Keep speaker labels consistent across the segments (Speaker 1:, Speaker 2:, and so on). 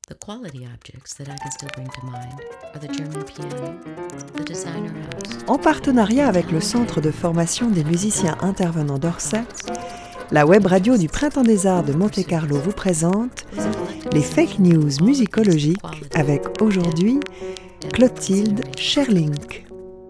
Speaker 1: The quality objects that I can still bring to mind are the German piano, the designer house.
Speaker 2: En partenariat avec le Centre de formation des musiciens intervenants d'Orsay, la web radio du Printemps des Arts de Monte-Carlo vous présente les fake news musicologiques avec aujourd'hui Clotilde Scherling.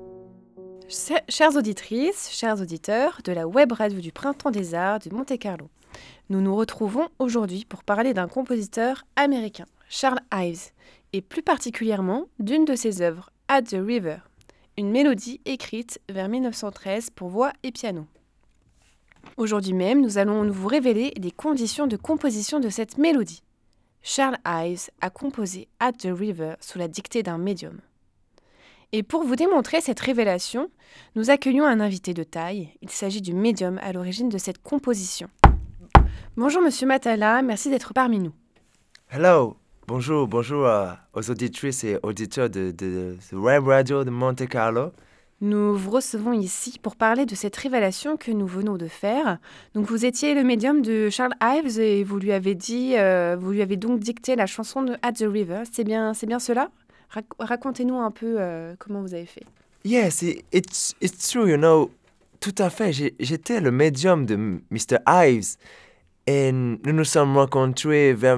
Speaker 3: Chères auditrices, chers auditeurs de la web radio du Printemps des Arts de Monte-Carlo, nous nous retrouvons aujourd'hui pour parler d'un compositeur américain, Charles Ives, et plus particulièrement d'une de ses œuvres, At the River, une mélodie écrite vers 1913 pour voix et piano. Aujourd'hui même, nous allons vous révéler les conditions de composition de cette mélodie. Charles Ives a composé At the River sous la dictée d'un médium. Et pour vous démontrer cette révélation, nous accueillons un invité de taille. Il s'agit du médium à l'origine de cette composition. Bonjour Monsieur Matala, merci d'être parmi nous.
Speaker 4: Hello, bonjour aux auditrices et auditeurs de Web Radio de Monte Carlo.
Speaker 3: Nous vous recevons ici pour parler de cette révélation que nous venons de faire. Donc vous étiez le médium de Charles Ives et vous lui avez donc dicté la chanson de At the River. C'est bien cela ? Racontez-nous un peu comment vous avez fait.
Speaker 4: Yes, it's true, you know. Tout à fait, j'étais le médium de Mr. Ives et nous nous sommes rencontrés vers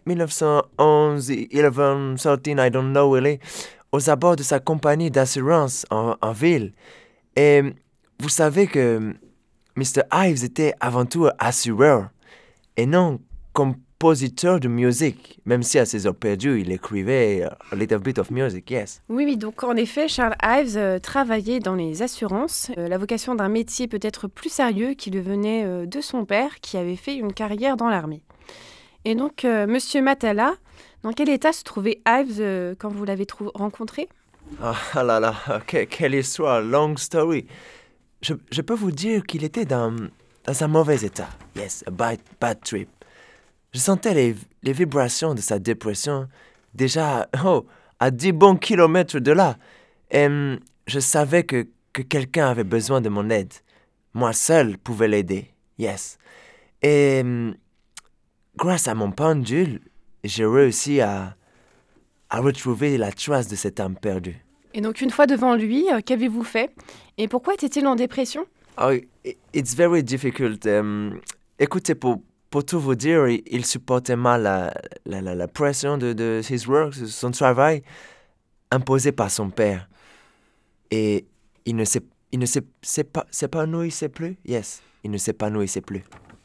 Speaker 4: 1911, 11, 13, I don't know really, aux abords de sa compagnie d'assurance en ville. Et vous savez que Mr. Ives était avant tout assureur et non compositeur de musique, même si à ses heures perdues, il écrivait a little bit of music, yes.
Speaker 3: Oui, donc en effet, Charles Ives travaillait dans les assurances, la vocation d'un métier peut-être plus sérieux qui lui venait de son père, qui avait fait une carrière dans l'armée. Et donc, Monsieur Matala, dans quel état se trouvait Ives quand vous l'avez rencontré ?
Speaker 4: Ah là là, quelle histoire, long story. Je peux vous dire qu'il était dans un mauvais état. Yes, a bad trip. Je sentais les vibrations de sa dépression déjà à 10 bons kilomètres de là. Et je savais que quelqu'un avait besoin de mon aide. Moi seul pouvais l'aider, yes. Et grâce à mon pendule, j'ai réussi à retrouver la trace de cette âme perdue.
Speaker 3: Et donc une fois devant lui, qu'avez-vous fait ? Et pourquoi était-il en dépression ?
Speaker 4: Oh, it's very difficult. Écoutez, pour tout vous dire, il supportait mal la pression de his work, son travail, imposé par son père. Et il ne s'épanouissait plus. Yes, il ne s'épanouissait plus.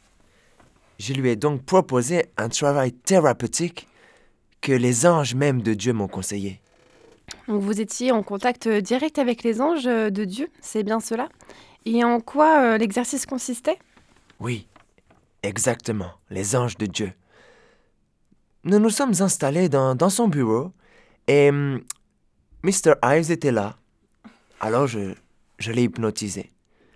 Speaker 4: Je lui ai donc proposé un travail thérapeutique que les anges même de Dieu m'ont conseillé.
Speaker 3: Donc vous étiez en contact direct avec les anges de Dieu, c'est bien cela ? Et en quoi l'exercice consistait ?
Speaker 4: Oui. Exactement, les anges de Dieu. Nous nous sommes installés dans son bureau et Mr. Ives était là. Alors je l'ai hypnotisé.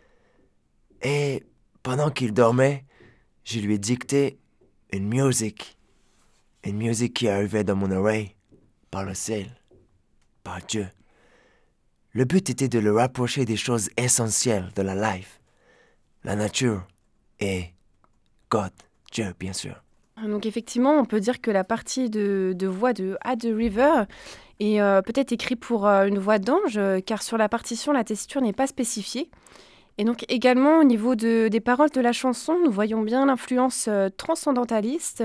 Speaker 4: Et pendant qu'il dormait, je lui ai dicté une musique qui arrivait dans mon oreille par le ciel, par Dieu. Le but était de le rapprocher des choses essentielles de la life, la nature et God, Dieu, bien sûr.
Speaker 3: Donc effectivement, on peut dire que la partie de voix de At the River est peut-être écrite pour une voix d'ange, car sur la partition, la tessiture n'est pas spécifiée. Et donc également, au niveau des paroles de la chanson, nous voyons bien l'influence transcendentaliste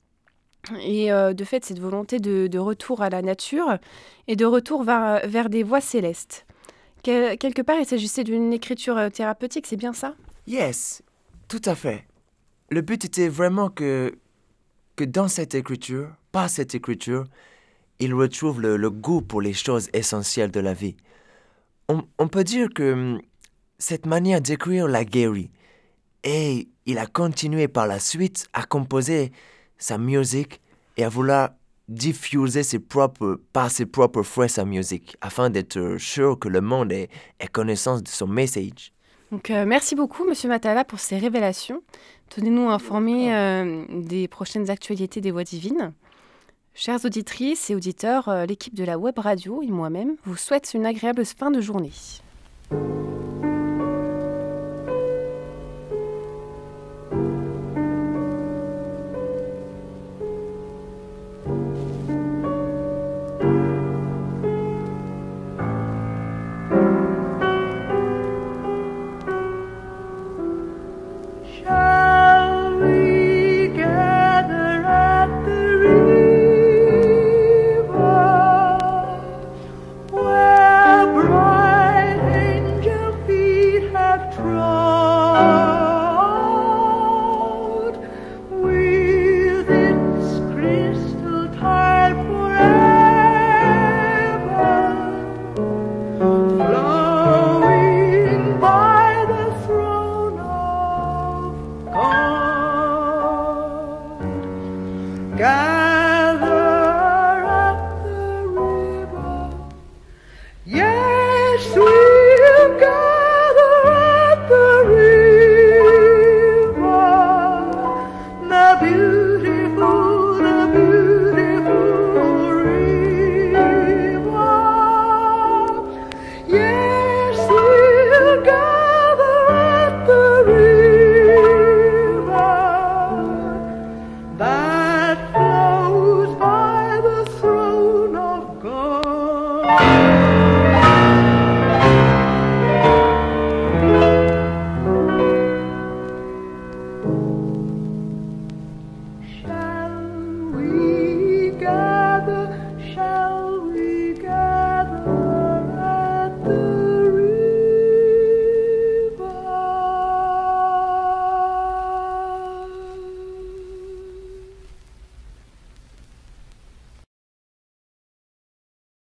Speaker 3: et de fait, cette volonté de retour à la nature et de retour vers des voix célestes. Quelque part, il s'agissait d'une écriture thérapeutique, c'est bien ça ?
Speaker 4: Yes, tout à fait. Le but était vraiment que dans cette écriture, par cette écriture, il retrouve le goût pour les choses essentielles de la vie. On peut dire que cette manière d'écrire l'a guéri. Et il a continué par la suite à composer sa musique et à vouloir diffuser par ses propres fouets sa musique, afin d'être sûr que le monde ait connaissance de son message.
Speaker 3: Donc, merci beaucoup, Monsieur Matala, pour ces révélations. Tenez-nous informés des prochaines actualités des Voix divines. Chères auditrices et auditeurs, l'équipe de la web radio et moi-même vous souhaite une agréable fin de journée.